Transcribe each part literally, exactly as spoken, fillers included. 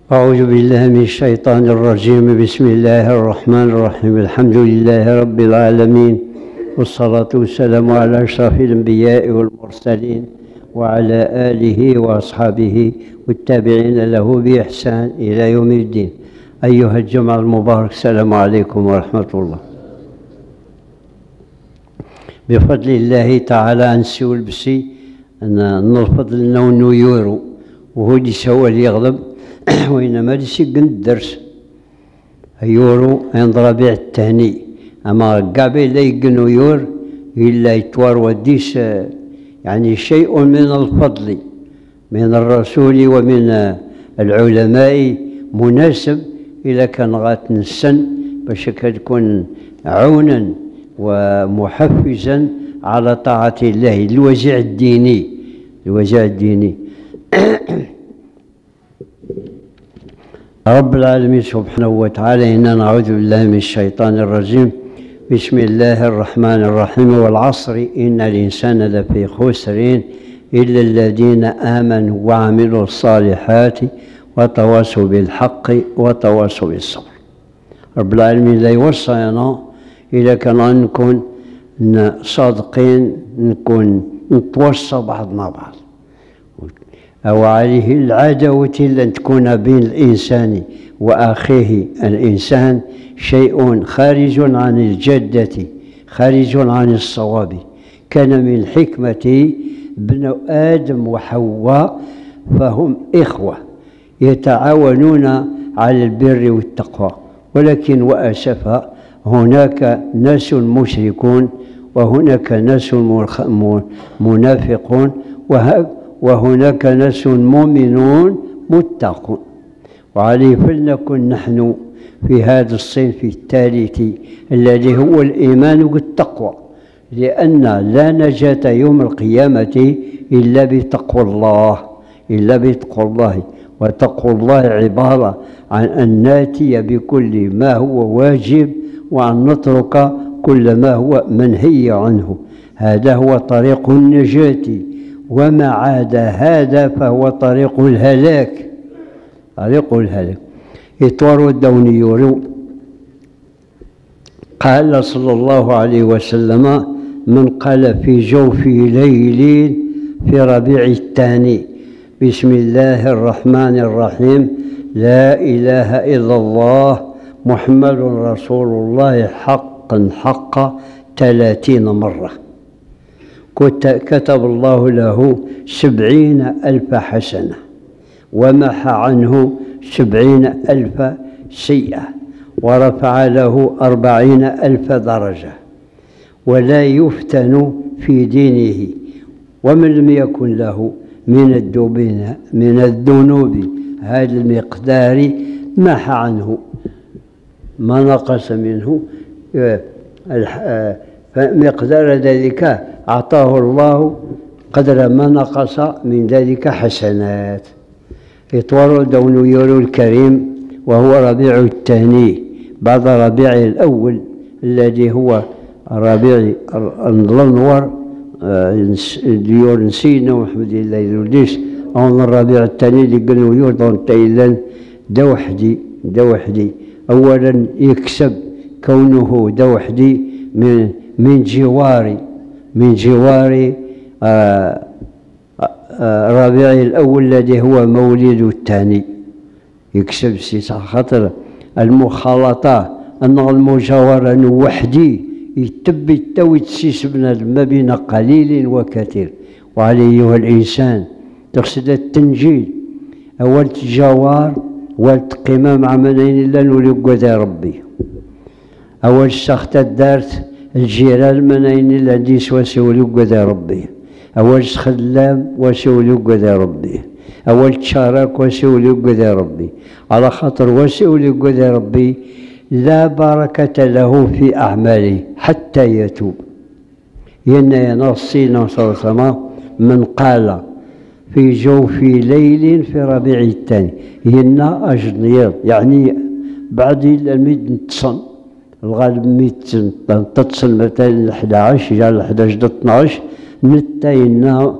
أعوذ بالله من الشيطان الرجيم. بسم الله الرحمن الرحيم. الحمد لله رب العالمين، والصلاة والسلام على أشرف الأنبياء والمرسلين وعلى آله وأصحابه والتابعين له بإحسان إلى يوم الدين. أيها الجمع المبارك، السلام عليكم ورحمة الله. بفضل الله تعالى نسول بسي أن نرفض لنا ونيورو وهو اللي سوى اللي يغلب وإنما لسجن الدرس يورو عند ربيع الثاني. أما قابل لا يقنو يور إلا يتوار وديس يعني شيء من الفضل من الرسول ومن العلماء مناسب إذا كان غات السن باش تكون عونا ومحفزا على طاعة الله. الوجع الديني الوجع الديني رب العالمين سبحانه وتعالى. إنا نعوذ بالله من الشيطان الرجيم. بسم الله الرحمن الرحيم. والعصر إن الإنسان لفي خسر إلا الذين آمنوا وعملوا الصالحات وتواصوا بالحق وتواصوا بالصبر. رب العالمين لا يوصينا إذا كان نكون صادقين، نكون نتوصى بعضنا بعض، أو عليه العداوة لن تكون بين الإنسان وأخيه الإنسان شيء خارج عن الجدة، خارج عن الصواب. كان من الحكمة ابن آدم وحواء فهم إخوة يتعاونون على البر والتقوى، ولكن وأسفا هناك ناس مشركون وهناك ناس منافقون وهناك ناس مؤمنون متقون. وعليه فلنكن نحن في هذا الصنف الثالث الذي هو الإيمان بالتقوى، لأن لا نجاة يوم القيامة إلا بتقوى الله، إلا بتقوى الله. وتقوى الله عبارة عن أن ناتي بكل ما هو واجب وأن نترك كل ما هو منهي عنه. هذا هو طريق النجاة، وما عاد هذا فهو طريق الهلاك، طريق الهلاك. إطوار الدونيور قال صلى الله عليه وسلم: من قال في جوف ليل في ربيع الثاني بسم الله الرحمن الرحيم لا إله إلا الله محمد رسول الله حقا حقا ثلاثين مرة، كتب الله له سبعين ألف حسنة ومحى عنه سبعين ألف سيئة ورفع له أربعين ألف درجة، ولا يفتن في دينه. ومن لم يكن له من الذنوب من الذنوب هذا المقدار محى عنه ما نقص منه، فمقدار ذلك أعطاه الله قدر ما نقص من ذلك حسنات. إطوار دونيور الكريم وهو ربيع الثاني بعد ربيع الأول الذي هو ربيع الأنور ديور نسينا وحمد الله يرديس. أو الربيع الثاني اللي قالوا يوردون تايلان دا وحدي دا وحدي. أولا يكسب كونه دا وحدي من من جواري من جوار آه آه ربيع الأول الذي هو مولد الثاني. يكسب سيسا خاطر المخالطة أن المجاورة وحدي يتبي التوي تسيس بنا ما بين قليل وكثير. وعليه أيها الإنسان تقصد التنجيل أول تجاوار والتقيمة مع منين الله نولق ذا ربي. أول سخت الدارت الجيران منين الله ديس وسولق ذا ربي. أول خدام وسولق ذا ربي. أول تشارك وسولق ذا ربي. على خاطر وسولق ذا ربي لا بركة له في أعماله حتى يتوب. ينا ينصينا صلى الله عليه وسلم من قال في جوف ليل في ربيع الثاني ينا أجنير يعني بعد الميت تصن الغالب ميت تتصل مثلا أحد عشر جال أحد عشر اثنا عشر نتا ينا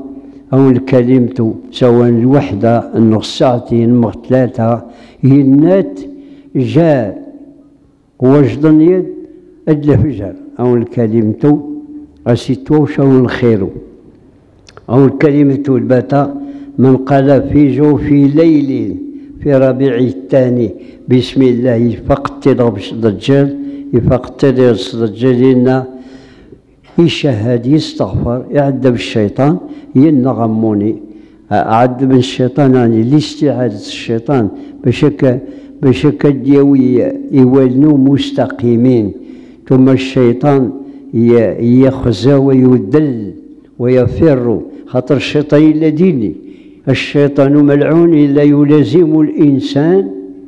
أو الكلمة سواء الوحدة النص ساعتين نص ثلاثة ينات جاء وجدن يد أدل فجر أو الكلمة أسيتوش أو الخير أو الكلمة البتا من قال في جوف ليل في ربيع الثاني بسم الله فقتل الدجال يفقتل الدجال يشهد يستغفر يعذب الشيطان ينغموني أعذب الشيطان يعني لاستعاذة الشيطان بشكل بشكل ديوي يولنوا مستقيمين ثم الشيطان يخزى ويدل ويفر خاطر الشيطان الذين الشيطان ملعون لا يلازم الإنسان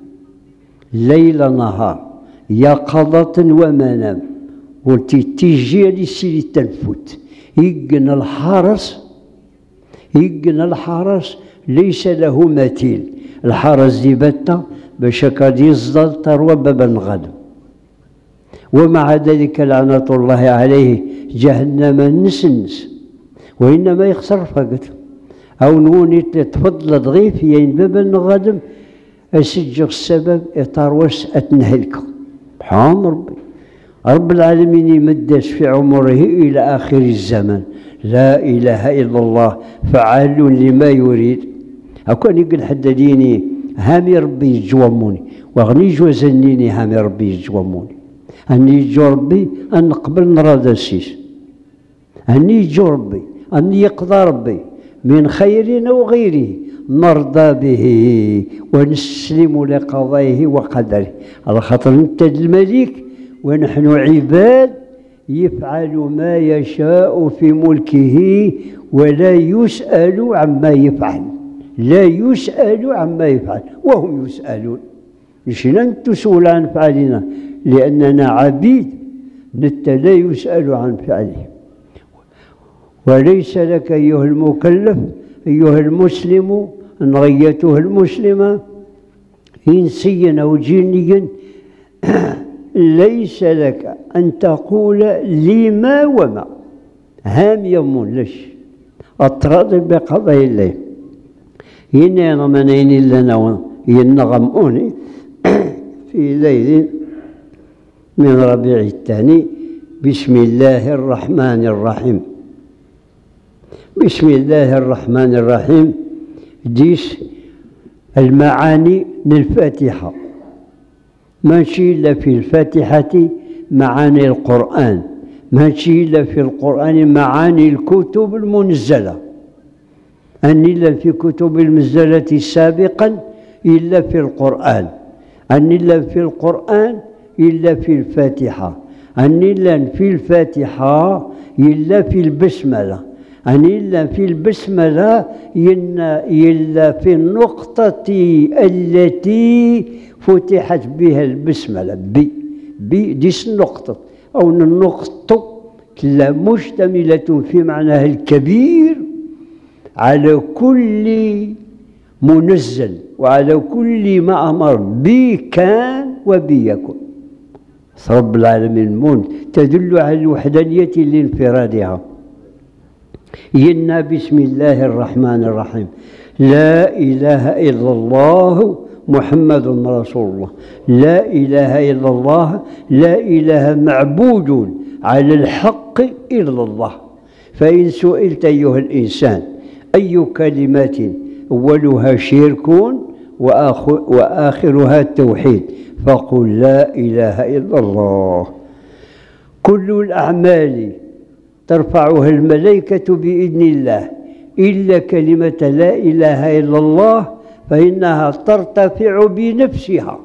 ليل نهار يقظة ومنام قلت تيجي لسيدي التنفت يقن الحرس يقن الحرس ليس له مثيل الحرس دي بتا باش كاد يصدر تروى بابا غدا ومع ذلك لعنة الله عليه جهنم نسنس وإنما يخسر فقط أو نوني تفضل ضغيف ين بابا غادم أسجغ السبب إطاروس أتنهلك بحام ربي رب العالمين يمدس في عمره إلى آخر الزمن لا إله إلا الله فعال لما يريد أكون يقول حدديني هامي ربي يجوموني وغني جوزنيني هامي ربي يجوموني أني يجو ربي أن نقبل نراد السيس أني يجو ربي أني يقضى ربي من خير أو غيره نرضى به ونسلم لقضائه وقدره على خاطر أنت الملك ونحن عباد يفعل ما يشاء في ملكه ولا يسأل عما يفعل لا يسأل عما يفعل وهم يسألون مش لن تسأل عن فعلنا لأننا عبيد نت لا يسأل عن فعله وليس لك أيها المكلف أيها المسلم أن غيته المسلمة إنسيا أو جنيا ليس لك أن تقول لما وما هام يمون لش أطرد بقضاء الله هنا نمنين لنا ينغموني في ليل من ربيع الثاني بسم الله الرحمن الرحيم بسم الله الرحمن الرحيم ديس المعاني للفاتحة ماشي إلا في الفاتحة معاني القرآن ماشي إلا في القرآن معاني الكتب المنزلة أن إلا في كتب المنزلة سابقا إلا في القرآن أن إلا في القرآن إلا في الفاتحة أن إلا في الفاتحة إلا في البسملة أن إلا في البسملة إلا في النقطة التي فتحت بها البسملة بي بي ديس النقطة أو النقطة لا مشتملة في معناها الكبير على كل منزل وعلى كل ما أمر بي كان وبي يكون رب العالمين المون تدل على الوحدانية لانفرادها إن بسم الله الرحمن الرحيم لا إله إلا الله محمد رسول الله لا إله إلا الله لا إله معبود على الحق إلا الله فإن سئلت أيها الإنسان أي كلمات أولها شرك وآخرها التوحيد فقل لا إله إلا الله كل الأعمال ترفعها الملائكة بإذن الله إلا كلمة لا إله إلا الله فإنها ترتفع بنفسها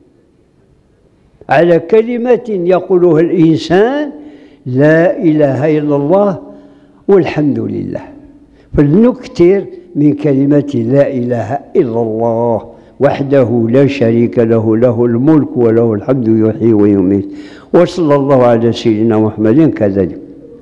على كلمة يقولها الإنسان لا إله إلا الله والحمد لله فلنكثر من كلمة لا إله إلا الله وحده لا شريك له له الملك وله الحمد يحيي ويميت وصلى الله على سيدنا محمد كذلك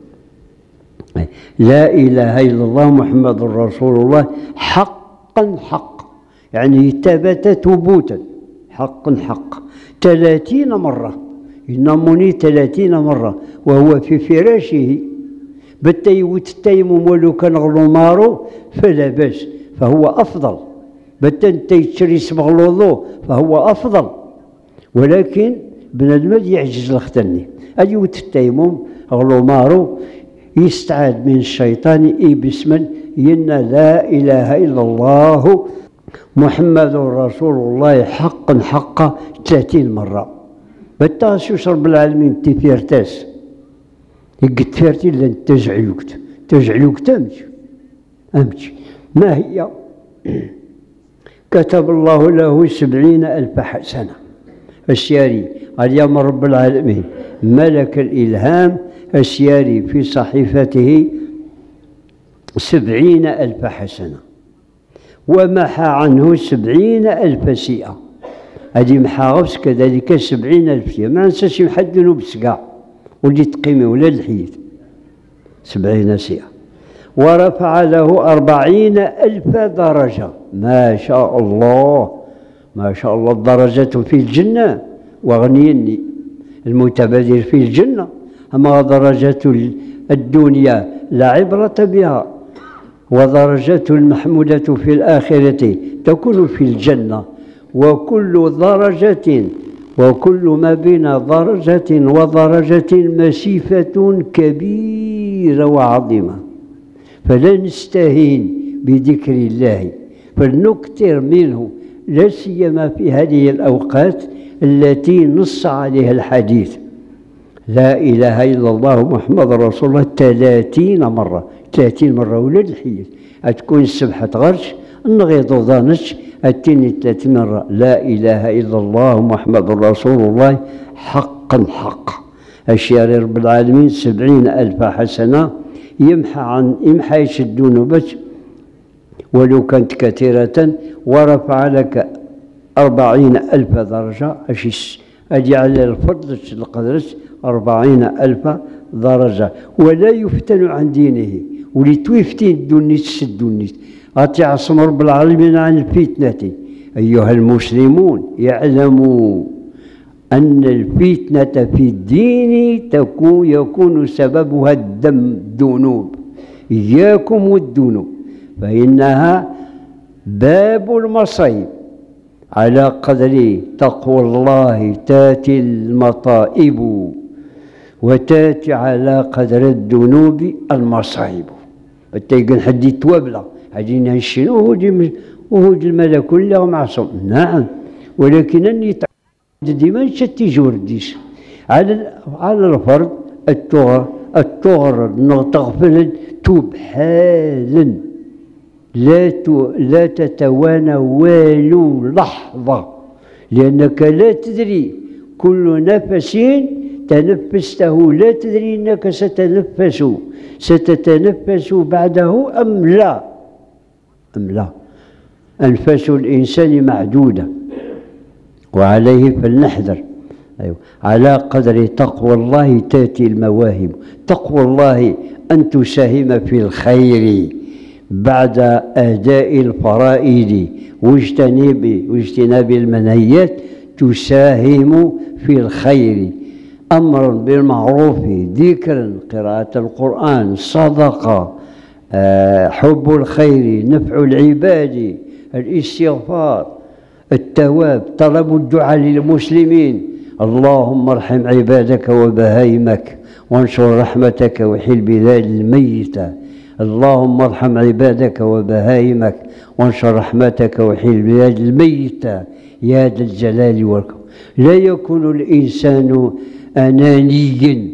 لا إله إلا الله محمد رسول الله حقا حقا يعني ثبت ثبوتا حقا حقا ثلاثين مرة ينمني ثلاثين مرة وهو في فراشه بتا يوت التيمم ولو كان غلومارو فلا باس فهو أفضل. بتا انت يتشري يسبغ الوضوء فهو أفضل، ولكن بنادم يعجز الختني أيوت التيمم غلومارو يستعاد من الشيطان إي بسم ين لا إله إلا الله محمد رسول الله حقا حقا ثلاثين مرة. بتاس يشرب العالمين تيفيرتاس يقد فيرتي لان تجعلوكت تجعلوكت أمشي أمشي. ما هي؟ كتب الله له سبعين ألف حسنة. السياري اليوم رب العالمين ملك الإلهام السياري في صحيفته سبعين ألف حسنة، ومحى عنه سبعين ألف سيئة. هذه محاغبس كذلك سبعين ألف سيئة، ما ننساش محدنو بسقع واللي تقيمي ولا الحيث سبعين سيئة. ورفع له أربعين ألف درجة. ما شاء الله ما شاء الله. الدرجات في الجنة وغنيني المتبادر في الجنة، أما درجات الدنيا لا عبرة بها، ودرجات المحمودة في الآخرة تكون في الجنة. وكل درجة وكل ما بين درجة ودرجة مسيفة كبيرة وعظيمة، فلا نستهين بذكر الله، فلنكثر منه لا سيما في هذه الأوقات التي نص عليها الحديث. لا إله إلا الله محمد رسول الله ثلاثين مرة ثلاثين مرة ولا الحيث تكون السبحة غرش النغيض ضانش التين ثلاثين مرة لا إله إلا الله محمد رسول الله حقا حقا. الشيار رب العالمين سبعين ألف حسنة يمحى عن يمحى يشدون بس ولو كانت كثيرة. ورفع لك أربعين ألف درجة أشيس أجي على الفضل القدرس أربعين ألف درجة. ولا يفتن عن دينه ولتوفتين الدنيا الدنيا أتي عصم رب العالمين عن الفتنة. أيها المسلمون يعلموا أن الفتنة في الدين تكون يكون سببها الدم الذنوب. إياكم والذنوب فإنها باب المصيب. على قدر تقوى الله تاتي المطائب، وتاتي على قدر الذنوب المصائب. التيقن حد يتوابلا حدي نهشين وهو الملك كله معصوم. نعم، ولكن أني ديما شتي جورديش على على الفرد التغر التغر تغفل توب حالا، لا لا تتوانى والو لحظة، لأنك لا تدري كل نفس تنفسته لا تدري أنك ستنفس ستتنفس بعده أم لا أم لا. أنفاس الإنسان معدودة وعليه فلنحذر. أيوة. على قدر تقوى الله تأتي المواهب. تقوى الله أن تساهم في الخير بعد أداء الفرائض واجتناب واجتناب المنهيات، تساهم في الخير. أمر بالمعروف، ذكر، قراءة القرآن، صدقة، أه حب الخير، نفع العباد، الاستغفار، التواب، طلب الدعاء للمسلمين. اللهم ارحم عبادك وبهائمك وانشر رحمتك وحل بلاد الميتة. اللهم ارحم عبادك وبهائمك وانشر رحمتك وحل بلاد الميتة يا ذا الجلال والكرم. لا يكون الإنسان أنانيا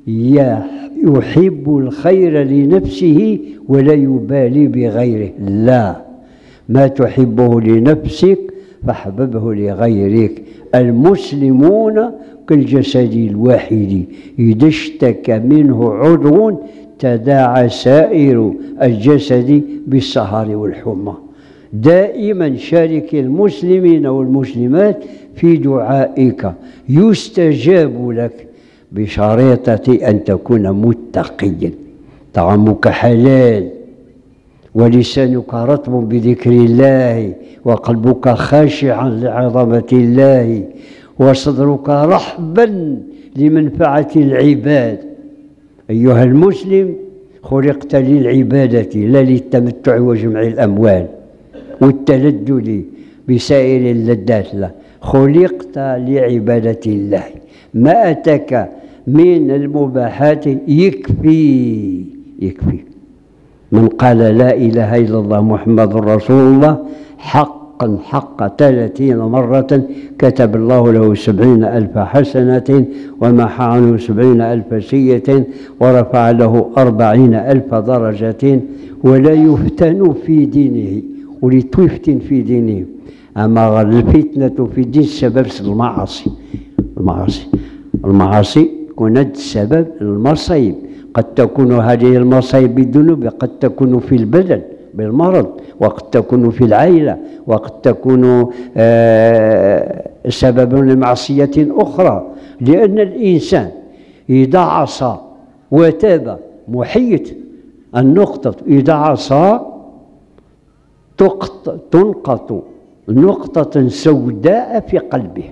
يحب الخير لنفسه ولا يبالي بغيره. لا، ما تحبه لنفسك فاحببه لغيرك. المسلمون كالجسد الواحد، إذا اشتكى منه عضو تداعى سائر الجسد بالسهر والحمى. دائما شارك المسلمين والمسلمات في دعائك يستجاب لك بشريطة أن تكون متقيا، طعامك حلال ولسانك رطب بذكر الله وقلبك خاشعا لعظمة الله وصدرك رحبا لمنفعة العباد. أيها المسلم خلقت للعبادة لا للتمتع وجمع الأموال والتلذذ بسائر اللذات، لا، خلقت لعبادة الله. ما أتاك من المباحات يكفي يكفي. من قال لا إله إلا الله محمد رسول الله حقا حق ثلاثين مرة كتب الله له سبعين ألف حسنة ومحى عنه سبعين ألف سيئة ورفع له أربعين ألف درجة ولا يفتن في دينه. ولتفتن في دينه، أما الفتنة في الدين سبب المعاصي. المعاصي المعاصي كانت سبب المصايب. قد تكون هذه المصايب بالذنوب، قد تكون في البدن بالمرض، وقد تكون في العائلة، وقد تكون آه سبب لمعصية أخرى. لأن الإنسان إذا عصى وتاب محيط النقطة، إذا عصى تنقط نقطة سوداء في قلبه،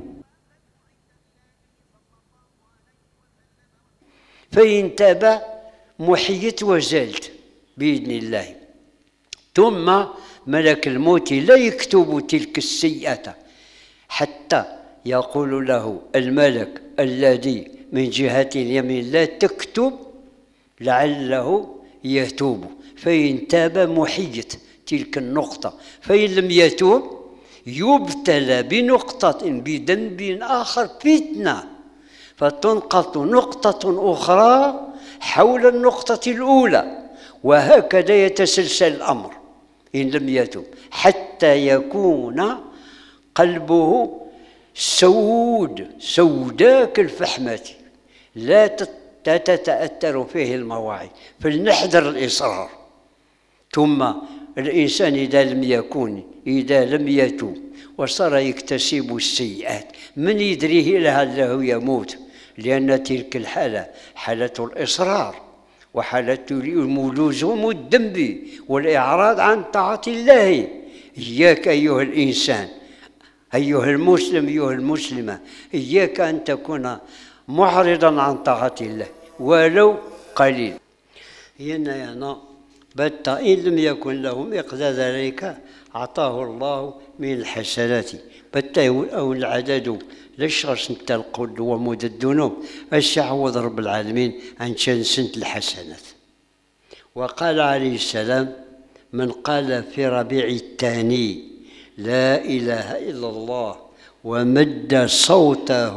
فإن تاب محيت وزالت بإذن الله. ثم ملك الموت لا يكتب تلك السيئة حتى يقول له الملك الذي من جهة اليمين لا تكتب لعله يتوب، فإن تاب محيت تلك النقطة، فإن لم يتوب يبتلى بنقطة بذنب آخر فتنة، فتنقط نقطة أخرى حول النقطة الأولى، وهكذا يتسلسل الأمر إن لم يتوب حتى يكون قلبه سود سوداء كالفحمة لا تتأثر فيه المواعظ. فلنحذر الإصرار. ثم الإنسان إذا لم يكن إذا لم يتوب وصار يكتسب السيئات، من يدريه لعله يموت، لأن تلك الحالة حالة الإصرار وحالة لزوم الذنب والإعراض عن طاعة الله. إياك أيها الإنسان، أيها المسلم، أيها المسلمة، إياك أن تكون معرضا عن طاعة الله ولو قليل. ينا بت إن لم يكن له مقدار ذلك أعطاه الله من الحسنات بت أو العدد لشغش انت القد ومود الذنوب الشعوذ رب العالمين عن شنسنة الحسنات. وقال عليه السلام: من قال في ربيع الثاني لا إله إلا الله ومد صوته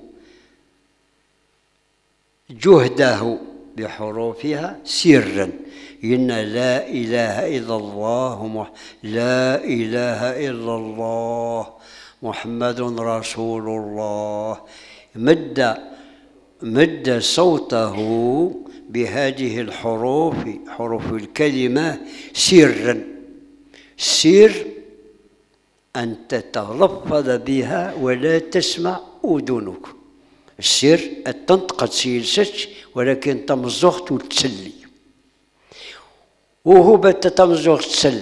جهده بحروفها سرا، إن لا إله إلا الله لا إله إلا الله محمد رسول الله، مد مد صوته بهذه الحروف حروف الكلمة سرا. سر أن تتلفظ بها ولا تسمع أذنك. السر أن تنطق تسيلسش ولكن تمزغت وتسلي، وهو بتتمزغ تسل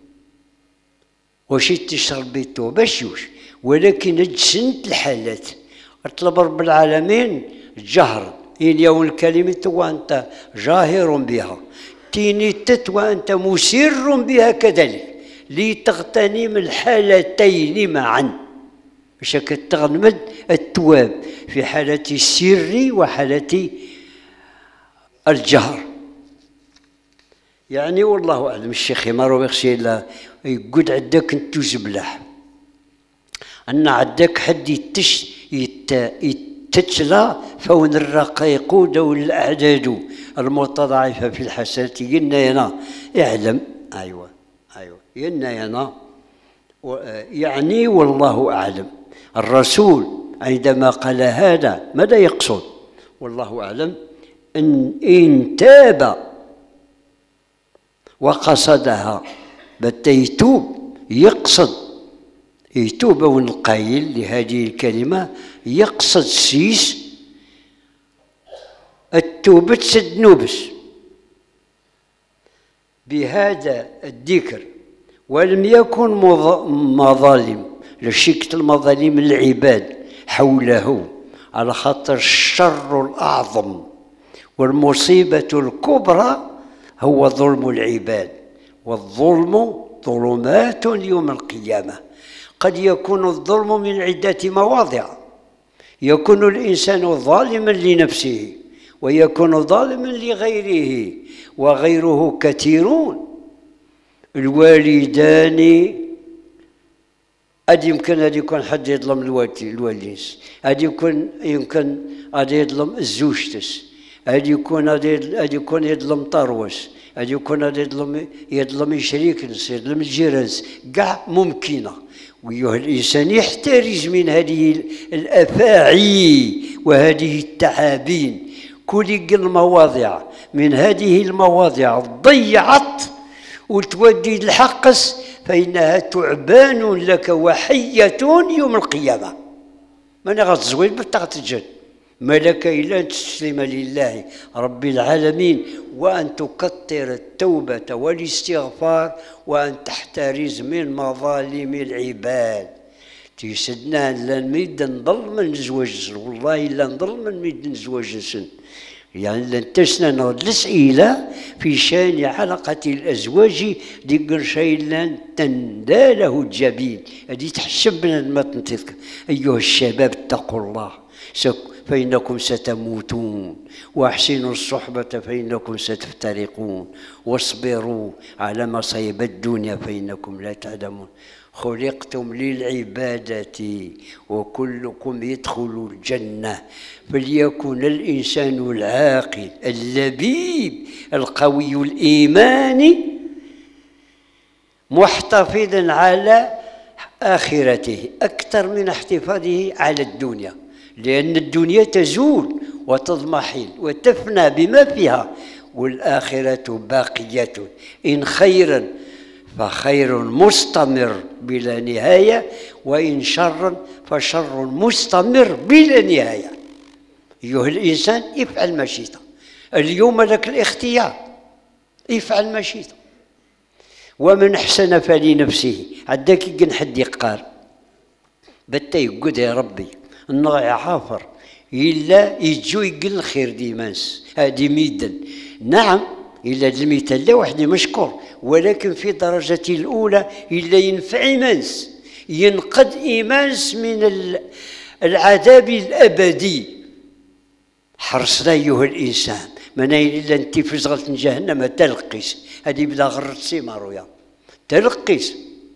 وشي تشرب بيتو بشوش، ولكن اجسنت الحالات اطلب رب العالمين الجهر إن يوم الكلمة وأنت جاهر بها، تينيتت وأنت مسر بها كذلك، لتغتنم الحالتين معا باش كتغنمد التواب في حالة السر وحالة الجهر. يعني والله أعلم الشيخ ما روي خشي إلا يقعد عندك انتو زبلح أن عندك حد يتش يت يتتلى فون الرقيق دول الأعداد المتضاعفة في الحسنات. ينا ينا اعلم أيوة أيوة ينا ينا يعني والله أعلم. الرسول عندما قال هذا ماذا يقصد؟ والله أعلم إن إن تاب وقصدها بت يتوب، يقصد يتوب ونقايل لهذه الكلمة، يقصد سيس التوبة تسد نوبس بهذا الذكر، ولم يكن مظالم لشكل المظالم العباد حوله، على خاطر الشر الأعظم والمصيبة الكبرى هو ظلم العباد، والظلم ظلمات يوم القيامة. قد يكون الظلم من عدة مواضع، يكون الإنسان ظالما لنفسه ويكون ظالما لغيره، وغيره كثيرون. الوالدان أدي يمكن أدي يكون حد يظلم الوالدينس، أدي يكون يمكن أدي يظلم الزوجتس، أدي يكون أدي يكون يظلم طروس، أدي يكون أدي يظلم يظلم شريكنس، يظلم الجيرانس، كاع ممكنة. وأيها الإنسان يحترز من هذه الأفاعي وهذه التعابين. كل المواضع من هذه المواضع ضيعت وتودي الحقس، فإنها تعبان لك وحية يوم القيامة. من غتزوين بتغتجد ما لك إلا أن تسلم لله رب العالمين، وأن تكثر التوبة والاستغفار، وأن تحترز من مظالم العباد. تيسدنا لن ميد نضل من زواج، والله إلا نضل من ميد نزواج سن، يعني لن تسنى الأسئلة في شأن علاقة الأزواج ديك شيء لن تنداله الجبين. هذه تحسب من ما تنطق. أيها الشباب اتقوا الله فإنكم ستموتون، وأحسنوا الصحبة فإنكم ستفترقون، واصبروا على مصائب الدنيا فإنكم لا تعلمون. خلقتم للعبادة وكلكم يدخل الجنة، فليكن الإنسان العاقل اللبيب القوي الإيمان محتفظا على آخرته أكثر من احتفاظه على الدنيا، لأن الدنيا تزول وتضمحل وتفنى بما فيها، والآخرة باقية إن خيرا فخير مستمر بلا نهاية، وإن شرا فشر مستمر بلا نهاية. أيها الإنسان افعل ما شئت، اليوم لك الاختيار، افعل ما شئت. ومن أحسن فلنفسه. عداك كي حد يقار بتا يقول يا ربي النغ عافر إلا يجو يقل الخير ديمانس هادي ميدا. نعم إلا المثال لا وحدي مشكور، ولكن في درجة الأولى إلا ينفع إيمانس، ينقذ إيمانس من العذاب الأبدي. حرصنا أيها الإنسان من إلا أنت في زغلة جهنم تلقيس، هذه بدا غرت سيمارويا تلقيس.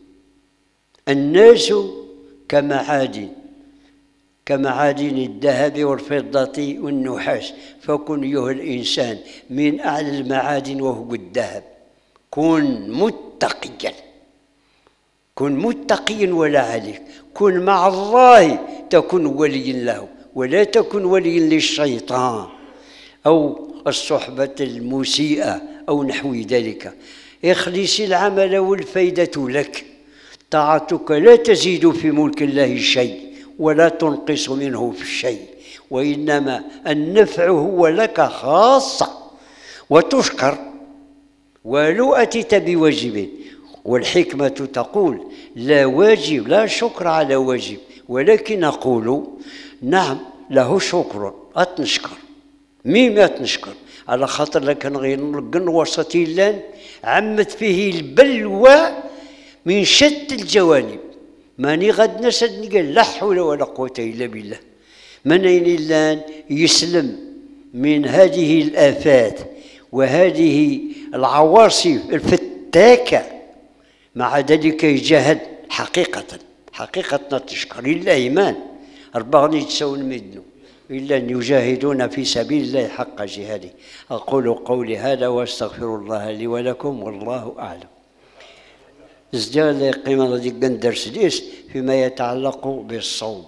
الناس كمعادن كمعادن الذهب والفضة والنحاس، فكن أيها الإنسان من أعلى المعادن وهو الذهب. كن متقيا، كن متقيا ولا عليك، كن مع الله تكن ولي له، ولا تكن ولي للشيطان أو الصحبة المسيئة أو نحو ذلك. اخلص العمل والفائدة لك. طاعتك لا تزيد في ملك الله شيء ولا تنقص منه في شيء، وإنما النفع هو لك خاصة، وتشكر ولو أتيت بواجب. والحكمة تقول لا واجب لا شكر على واجب، ولكن نقول نعم له شكر أتنشكر. ميم أتنشكر على خاطر لك نغير وسط لان عمت فيه البلوى من شتى الجوانب. ماني غد نسد قال لا حول ولا قوة إلا بالله. من أين اللان يسلم من هذه الآفات وهذه العواصف الفتاكة، مع ذلك يجاهد حقيقة حقيقة تشكر إلا إيمان أربعة يتساون مدنو إلا أن يجاهدون في سبيل الله حق جهاده. أقول قولي هذا وأستغفر الله لي ولكم والله أعلم. ازداد قيمة ديك درس ليش فيما يتعلق بالصوم.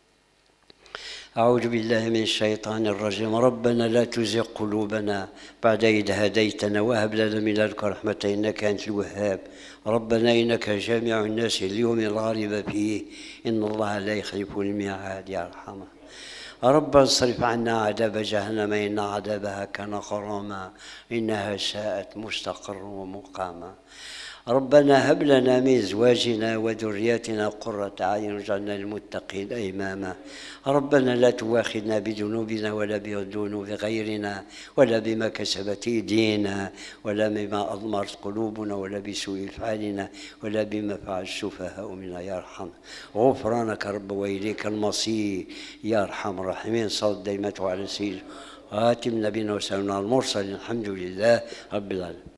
أعوذ بالله من الشيطان الرجيم. ربنا لا تزغ قلوبنا بعد إذ هديتنا وهب لنا من لدنك رحمة إنك أنت الوهاب. ربنا إنك جامع الناس اليوم لا ريب فيه إن الله لا يخلف الميعاد. يا أرحمه ربنا اصرف عنا عذاب جهنم إن عذابها كان غراما إنها ساءت مستقرا ومقاما. ربنا هب لنا من ازواجنا وذرياتنا قرة اعين واجعلنا للمتقين اماما. ربنا لا تواخذنا بذنوبنا ولا بذنوب غيرنا ولا بما كسبت ايدينا ولا بما اضمرت قلوبنا ولا بسوء افعالنا ولا بما فعل السفهاء منا يا ارحم. غفرانك رب واليك المصير يا ارحم الراحمين. صل دائمته على سيدنا خاتم نبينا وسيدنا المرسلين. الحمد لله رب العالمين.